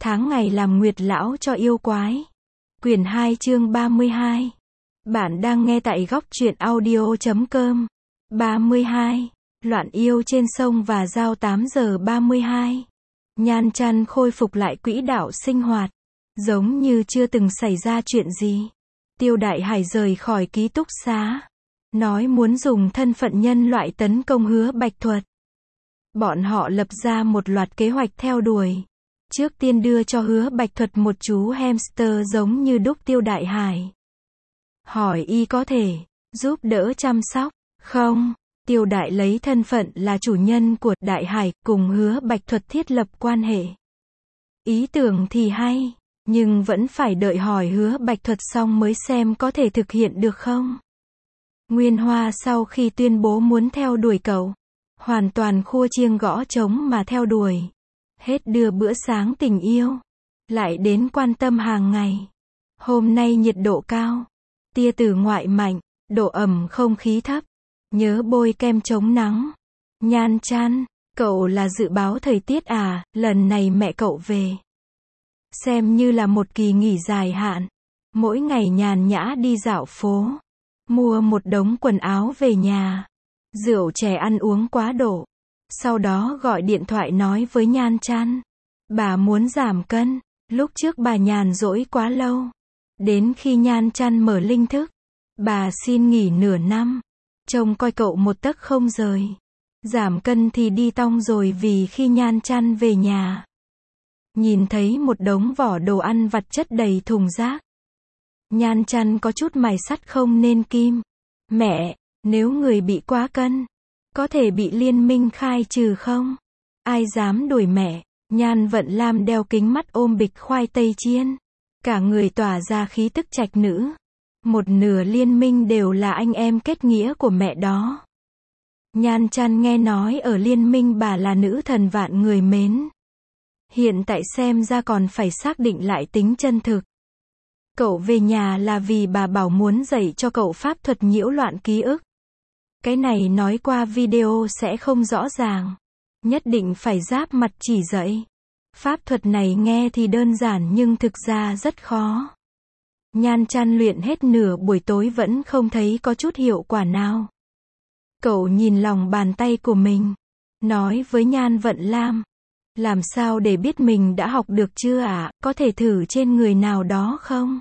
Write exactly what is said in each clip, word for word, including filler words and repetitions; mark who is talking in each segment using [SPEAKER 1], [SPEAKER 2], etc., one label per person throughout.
[SPEAKER 1] tháng ngày làm nguyệt lão cho yêu quái. Quyển hai chương ba mươi hai. Bạn đang nghe tại góc truyện audio chấm com. ba mươi hai. Loạn yêu trên sông và giao tám giờ ba mươi hai. Nhan Chăn khôi phục lại quỹ đạo sinh hoạt, giống như chưa từng xảy ra chuyện gì. Tiêu Đại Hải rời khỏi ký túc xá, nói muốn dùng thân phận nhân loại tấn công Hứa Bạch Thuật. Bọn họ lập ra một loạt kế hoạch theo đuổi. Trước tiên đưa cho Hứa Bạch Thuật một chú hamster giống như đúc Tiêu Đại Hải. Hỏi y có thể giúp đỡ chăm sóc không? Tiêu Đại lấy thân phận là chủ nhân của Đại Hải cùng Hứa Bạch Thuật thiết lập quan hệ. Ý tưởng thì hay, nhưng vẫn phải đợi hỏi Hứa Bạch Thuật xong mới xem có thể thực hiện được không. Nguyên Hoa sau khi tuyên bố muốn theo đuổi cậu, hoàn toàn khua chiêng gõ trống mà theo đuổi. Hết đưa bữa sáng tình yêu, lại đến quan tâm hàng ngày. Hôm nay nhiệt độ cao, tia tử ngoại mạnh, độ ẩm không khí thấp. Nhớ bôi kem chống nắng. Nhan Chăn, cậu là dự báo thời tiết à? Lần này mẹ cậu về, xem như là một kỳ nghỉ dài hạn. Mỗi ngày nhàn nhã đi dạo phố, mua một đống quần áo về nhà. Rượu chè ăn uống quá độ. Sau đó gọi điện thoại nói với Nhan Chăn, bà muốn giảm cân. Lúc trước bà nhàn rỗi quá lâu, đến khi Nhan Chăn mở linh thức, bà xin nghỉ nửa năm, trông coi cậu một tấc không rời. Giảm cân thì đi tong rồi, vì khi Nhan Chăn về nhà, nhìn thấy một đống vỏ đồ ăn vặt chất đầy thùng rác. Nhan Chăn có chút mài sắt không nên kim. Mẹ, nếu người bị quá cân, có thể bị liên minh khai trừ không? Ai dám đuổi mẹ? Nhan Vận Lam đeo kính mắt ôm bịch khoai tây chiên, cả người tỏa ra khí tức trạch nữ. Một nửa liên minh đều là anh em kết nghĩa của mẹ đó. Nhan Chăn nghe nói ở liên minh bà là nữ thần vạn người mến. Hiện tại xem ra còn phải xác định lại tính chân thực. Cậu về nhà là vì bà bảo muốn dạy cho cậu pháp thuật nhiễu loạn ký ức. Cái này nói qua video sẽ không rõ ràng, nhất định phải giáp mặt chỉ dạy. Pháp thuật này nghe thì đơn giản nhưng thực ra rất khó. Nhan Chăn luyện hết nửa buổi tối vẫn không thấy có chút hiệu quả nào. Cậu nhìn lòng bàn tay của mình, nói với Nhan Vận Lam, làm sao để biết mình đã học được chưa ạ? À? Có thể thử trên người nào đó không?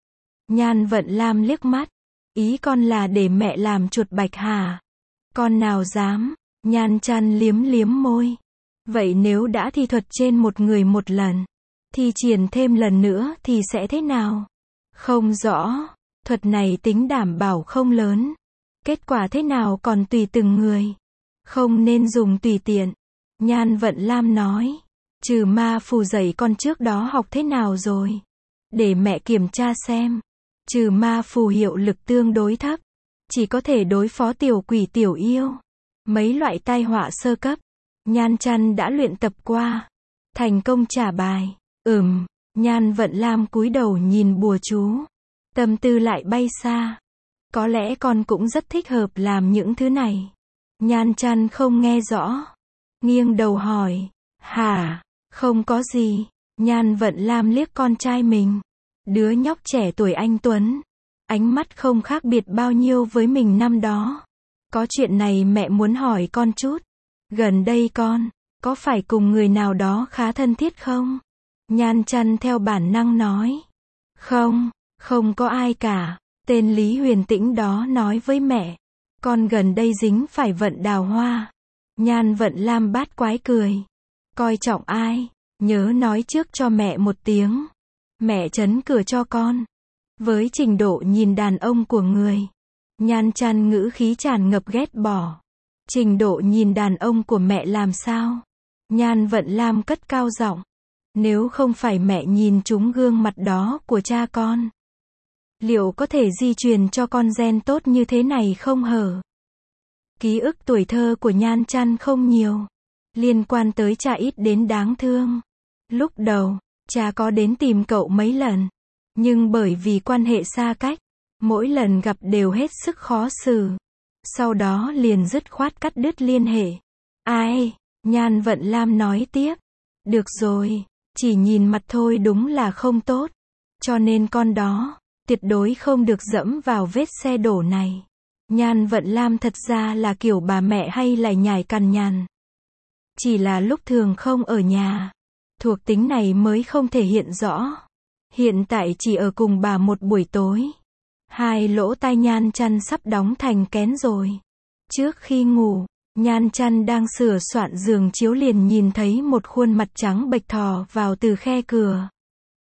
[SPEAKER 1] Nhan Vận Lam liếc mắt, ý con là để mẹ làm chuột bạch hả? Con nào dám? Nhan Chăn liếm liếm môi. Vậy nếu đã thi thuật trên một người một lần, thi triển thêm lần nữa thì sẽ thế nào? Không rõ, thuật này tính đảm bảo không lớn. Kết quả thế nào còn tùy từng người. Không nên dùng tùy tiện. Nhan Vận Lam nói, trừ ma phù dạy con trước đó học thế nào rồi? Để mẹ kiểm tra xem. Trừ ma phù hiệu lực tương đối thấp, chỉ có thể đối phó tiểu quỷ tiểu yêu, mấy loại tai họa sơ cấp. Nhan Chăn đã luyện tập qua, thành công trả bài. Ừm. Nhan Vận Lam cúi đầu nhìn bùa chú, tâm tư lại bay xa. Có lẽ con cũng rất thích hợp làm những thứ này. Nhan Chăn không nghe rõ, nghiêng đầu hỏi, hả? Không có gì. Nhan Vận Lam liếc con trai mình, đứa nhóc trẻ tuổi anh tuấn, ánh mắt không khác biệt bao nhiêu với mình năm đó. Có chuyện này mẹ muốn hỏi con chút. Gần đây con có phải cùng người nào đó khá thân thiết không? Nhan Chăn theo bản năng nói, không, không có ai cả. Tên Lý Huyền Tĩnh đó nói với mẹ, con gần đây dính phải Vận Đào Hoa. Nhan Vận Lam bát quái cười, coi trọng ai? Nhớ nói trước cho mẹ một tiếng, mẹ trấn cửa cho con. Với trình độ nhìn đàn ông của người, Nhan Chăn ngữ khí tràn ngập ghét bỏ. Trình độ nhìn đàn ông của mẹ làm sao? Nhan Vận Lam cất cao giọng, nếu không phải mẹ nhìn trúng gương mặt đó của cha con, liệu có thể di truyền cho con gen tốt như thế này không hở? Ký ức tuổi thơ của Nhan Chăn không nhiều, liên quan tới cha ít đến đáng thương. Lúc đầu, cha có đến tìm cậu mấy lần, nhưng bởi vì quan hệ xa cách, mỗi lần gặp đều hết sức khó xử. Sau đó liền dứt khoát cắt đứt liên hệ. Ai? Nhan Vận Lam nói tiếp. Được rồi, Chỉ nhìn mặt thôi đúng là không tốt. Cho nên con đó, tuyệt đối không được dẫm vào vết xe đổ này. Nhan Vận Lam thật ra là kiểu bà mẹ hay lải nhải cằn nhằn. Chỉ là lúc thường không ở nhà, thuộc tính này mới không thể hiện rõ. Hiện tại chỉ ở cùng bà một buổi tối. Hai lỗ tai Nhan Chăn sắp đóng thành kén rồi. Trước khi ngủ, Nhan Chăn đang sửa soạn giường chiếu liền nhìn thấy một khuôn mặt trắng bệch thò vào từ khe cửa.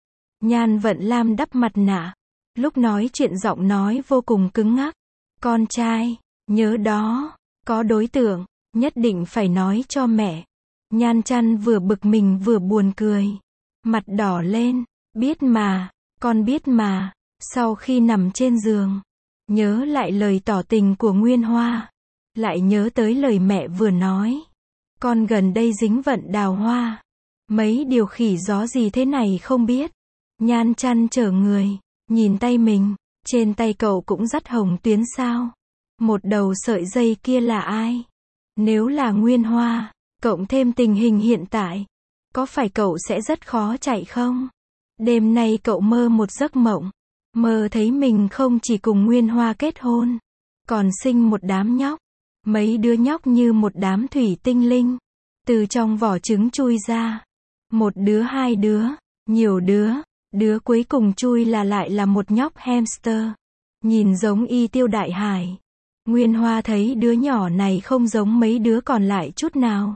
[SPEAKER 1] Nhan Vận Lam đắp mặt nạ. Lúc nói chuyện giọng nói vô cùng cứng ngắc. Con trai, nhớ đó, có đối tượng, nhất định phải nói cho mẹ. Nhan Chăn vừa bực mình vừa buồn cười. Mặt đỏ lên, biết mà, con biết mà. Sau khi nằm trên giường, nhớ lại lời tỏ tình của Nguyên Hoa. Lại nhớ tới lời mẹ vừa nói. Con gần đây dính vận đào hoa. Mấy điều khỉ gió gì thế này không biết. Nhan Chăn trở người, nhìn tay mình, trên tay cậu cũng dắt hồng tuyến sao. Một đầu sợi dây kia là ai? Nếu là Nguyên Hoa, cộng thêm tình hình hiện tại, có phải cậu sẽ rất khó chạy không? Đêm nay cậu mơ một giấc mộng, mơ thấy mình không chỉ cùng Nguyên Hoa kết hôn, còn sinh một đám nhóc. Mấy đứa nhóc như một đám thủy tinh linh, từ trong vỏ trứng chui ra. Một đứa hai đứa, nhiều đứa, đứa cuối cùng chui là lại là một nhóc hamster. Nhìn giống y Tiêu Đại Hải. Nguyên Hoa thấy đứa nhỏ này không giống mấy đứa còn lại chút nào.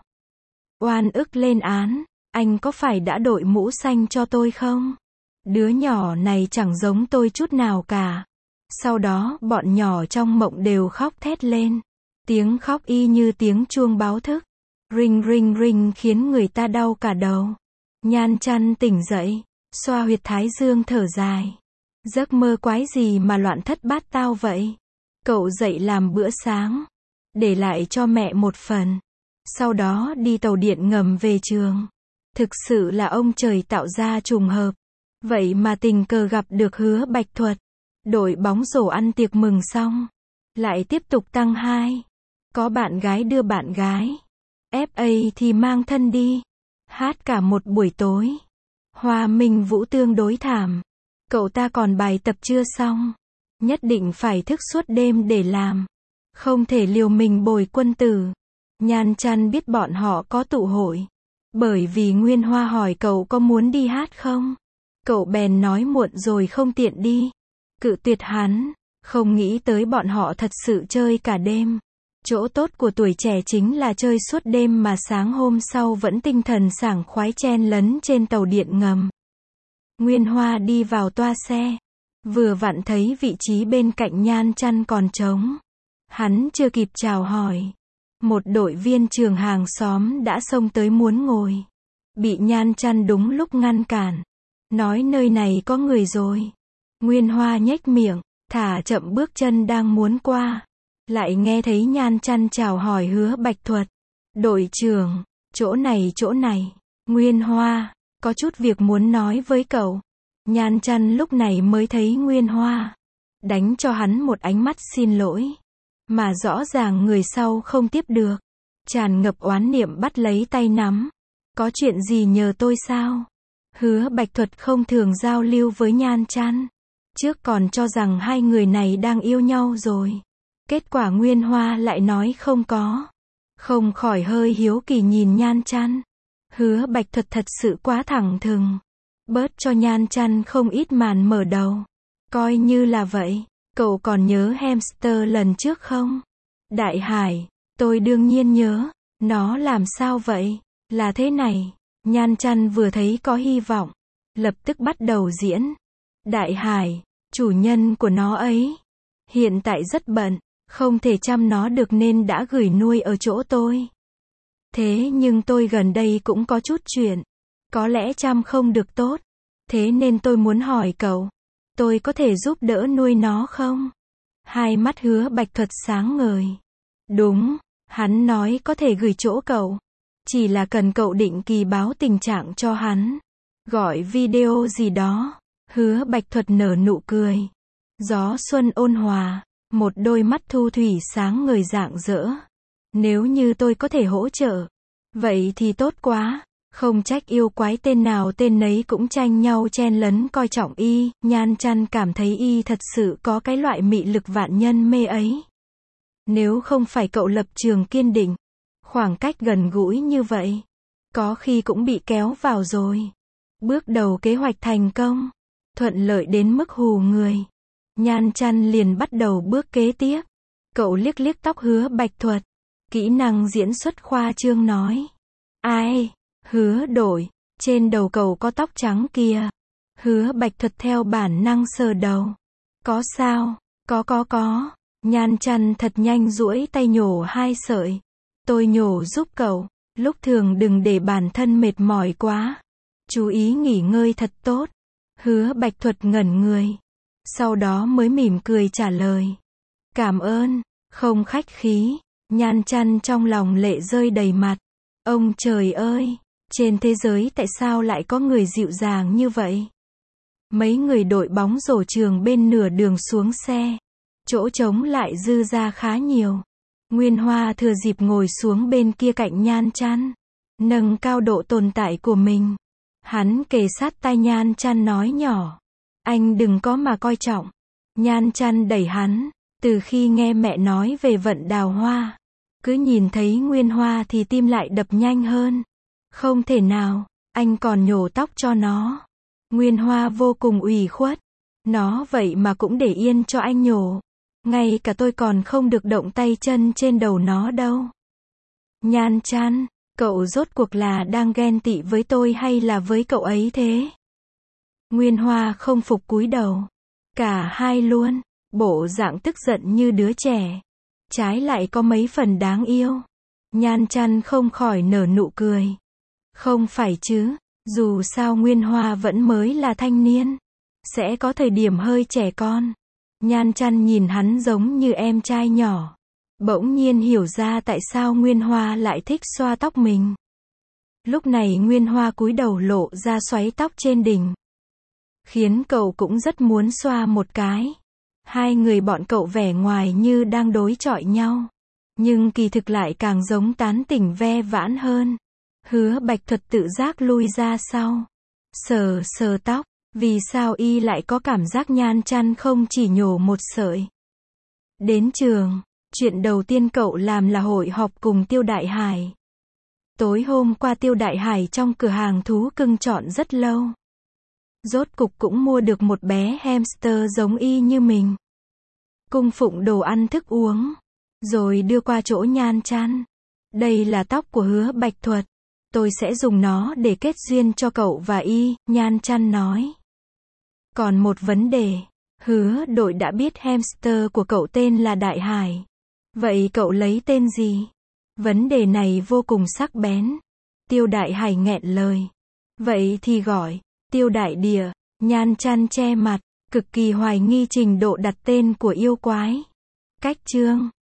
[SPEAKER 1] Oan ức lên án, anh có phải đã đội mũ xanh cho tôi không? Đứa nhỏ này chẳng giống tôi chút nào cả. Sau đó bọn nhỏ trong mộng đều khóc thét lên. Tiếng khóc y như tiếng chuông báo thức. Ring ring ring khiến người ta đau cả đầu. Nhan Chăn tỉnh dậy, xoa huyệt thái dương thở dài. Giấc mơ quái gì mà loạn thất bát tao vậy? Cậu dậy làm bữa sáng, để lại cho mẹ một phần. Sau đó đi tàu điện ngầm về trường. Thực sự là ông trời tạo ra trùng hợp. Vậy mà tình cờ gặp được Hứa Bạch Thuật. Đội bóng rổ ăn tiệc mừng xong, lại tiếp tục tăng hai. Có bạn gái đưa bạn gái. ép a thì mang thân đi. Hát cả một buổi tối. Hoa Minh Vũ tương đối thảm. Cậu ta còn bài tập chưa xong. Nhất định phải thức suốt đêm để làm. Không thể liều mình bồi quân tử. Nhan Chăn biết bọn họ có tụ hội. Bởi vì Nguyên Hoa hỏi cậu có muốn đi hát không? Cậu bèn nói muộn rồi không tiện đi. Cự tuyệt hắn. Không nghĩ tới bọn họ thật sự chơi cả đêm. Chỗ tốt của tuổi trẻ chính là chơi suốt đêm mà sáng hôm sau vẫn tinh thần sảng khoái chen lấn trên tàu điện ngầm. Nguyên Hoa đi vào toa xe. Vừa vặn thấy vị trí bên cạnh Nhan Chăn còn trống. Hắn chưa kịp chào hỏi. Một đội viên trường hàng xóm đã xông tới muốn ngồi. Bị Nhan Chăn đúng lúc ngăn cản. Nói nơi này có người rồi. Nguyên Hoa nhếch miệng, thả chậm bước chân đang muốn qua. Lại nghe thấy Nhan Chăn chào hỏi Hứa Bạch Thuật. Đội trưởng, chỗ này chỗ này. Nguyên Hoa, có chút việc muốn nói với cậu. Nhan Chăn lúc này mới thấy Nguyên Hoa. Đánh cho hắn một ánh mắt xin lỗi. Mà rõ ràng người sau không tiếp được. Tràn ngập oán niệm bắt lấy tay nắm. Có chuyện gì nhờ tôi sao? Hứa Bạch Thuật không thường giao lưu với Nhan Chăn. Trước còn cho rằng hai người này đang yêu nhau rồi. Kết quả Nguyên Hoa lại nói không có. Không khỏi hơi hiếu kỳ nhìn Nhan Chăn. Hứa Bạch Thuật thật sự quá thẳng thừng. Bớt cho Nhan Chăn không ít màn mở đầu. Coi như là vậy. Cậu còn nhớ hamster lần trước không? Đại Hải, tôi đương nhiên nhớ. Nó làm sao vậy? Là thế này. Nhan Chăn vừa thấy có hy vọng. Lập tức bắt đầu diễn. Đại Hải, chủ nhân của nó ấy. Hiện tại rất bận. Không thể chăm nó được nên đã gửi nuôi ở chỗ tôi. Thế nhưng tôi gần đây cũng có chút chuyện. Có lẽ chăm không được tốt. Thế nên tôi muốn hỏi cậu. Tôi có thể giúp đỡ nuôi nó không? Hai mắt Hứa Bạch Thuật sáng ngời. Đúng, hắn nói có thể gửi chỗ cậu. Chỉ là cần cậu định kỳ báo tình trạng cho hắn. Gọi video gì đó. Hứa Bạch Thuật nở nụ cười. Gió xuân ôn hòa. Một đôi mắt thu thủy sáng ngời rạng rỡ. Nếu như tôi có thể hỗ trợ. Vậy thì tốt quá. Không trách yêu quái tên nào tên nấy cũng tranh nhau chen lấn coi trọng y, Nhan Chăn cảm thấy y thật sự có cái loại mị lực vạn nhân mê ấy. Nếu không phải cậu lập trường kiên định, khoảng cách gần gũi như vậy, có khi cũng bị kéo vào rồi. Bước đầu kế hoạch thành công, thuận lợi đến mức hù người. Nhan Chăn liền bắt đầu bước kế tiếp. Cậu liếc liếc tóc Hứa Bạch Thuật, kỹ năng diễn xuất khoa trương nói. Ai? Hứa Đội, trên đầu cậu có tóc trắng kìa. Hứa Bạch Thuật theo bản năng sờ đầu. Có sao? Có có có. Nhan Chăn thật nhanh duỗi tay nhổ hai sợi. Tôi nhổ giúp cậu. Lúc thường đừng để bản thân mệt mỏi quá. Chú ý nghỉ ngơi thật tốt. Hứa Bạch Thuật ngẩn người. Sau đó mới mỉm cười trả lời. Cảm ơn, không khách khí. Nhan Chăn trong lòng lệ rơi đầy mặt. Ông trời ơi, trên thế giới tại sao lại có người dịu dàng như vậy? Mấy người đội bóng rổ trường bên nửa đường xuống xe. Chỗ trống lại dư ra khá nhiều. Nguyên Hoa thừa dịp ngồi xuống bên kia cạnh Nhan Chăn, nâng cao độ tồn tại của mình. Hắn kề sát tai Nhan Chăn nói nhỏ. Anh đừng có mà coi trọng. Nhan Chăn đẩy hắn. Từ khi nghe mẹ nói về Vận Đào Hoa, cứ nhìn thấy Nguyên Hoa thì tim lại đập nhanh hơn. Không thể nào, anh còn nhổ tóc cho nó. Nguyên Hoa vô cùng ủy khuất. Nó vậy mà cũng để yên cho anh nhổ. Ngay cả tôi còn không được động tay chân trên đầu nó đâu. Nhan Chăn, cậu rốt cuộc là đang ghen tị với tôi hay là với cậu ấy thế? Nguyên Hoa không phục cúi đầu. Cả hai luôn, bộ dạng tức giận như đứa trẻ. Trái lại có mấy phần đáng yêu. Nhan Chăn không khỏi nở nụ cười. Không phải chứ, dù sao Nguyên Hoa vẫn mới là thanh niên. Sẽ có thời điểm hơi trẻ con. Nhan Chăn nhìn hắn giống như em trai nhỏ. Bỗng nhiên hiểu ra tại sao Nguyên Hoa lại thích xoa tóc mình. Lúc này Nguyên Hoa cúi đầu lộ ra xoáy tóc trên đỉnh. Khiến cậu cũng rất muốn xoa một cái. Hai người bọn cậu vẻ ngoài như đang đối chọi nhau. Nhưng kỳ thực lại càng giống tán tỉnh ve vãn hơn. Hứa Bạch Thuật tự giác lui ra sau. Sờ sờ tóc. Vì sao y lại có cảm giác Nhan Chăn không chỉ nhổ một sợi? Đến trường, chuyện đầu tiên cậu làm là hội họp cùng Tiêu Đại Hải. Tối hôm qua Tiêu Đại Hải trong cửa hàng thú cưng chọn rất lâu. Rốt cục cũng mua được một bé hamster giống y như mình. Cung phụng đồ ăn thức uống. Rồi đưa qua chỗ Nhan Chăn. Đây là tóc của Hứa Bạch Thuật. Tôi sẽ dùng nó để kết duyên cho cậu và y, Nhan Chăn nói. Còn một vấn đề. Hứa Đội đã biết hamster của cậu tên là Đại Hải. Vậy cậu lấy tên gì? Vấn đề này vô cùng sắc bén. Tiêu Đại Hải nghẹn lời. Vậy thì gọi Tiêu Đại Địa. Nhan Chăn che mặt, cực kỳ hoài nghi trình độ đặt tên của yêu quái. Cách chương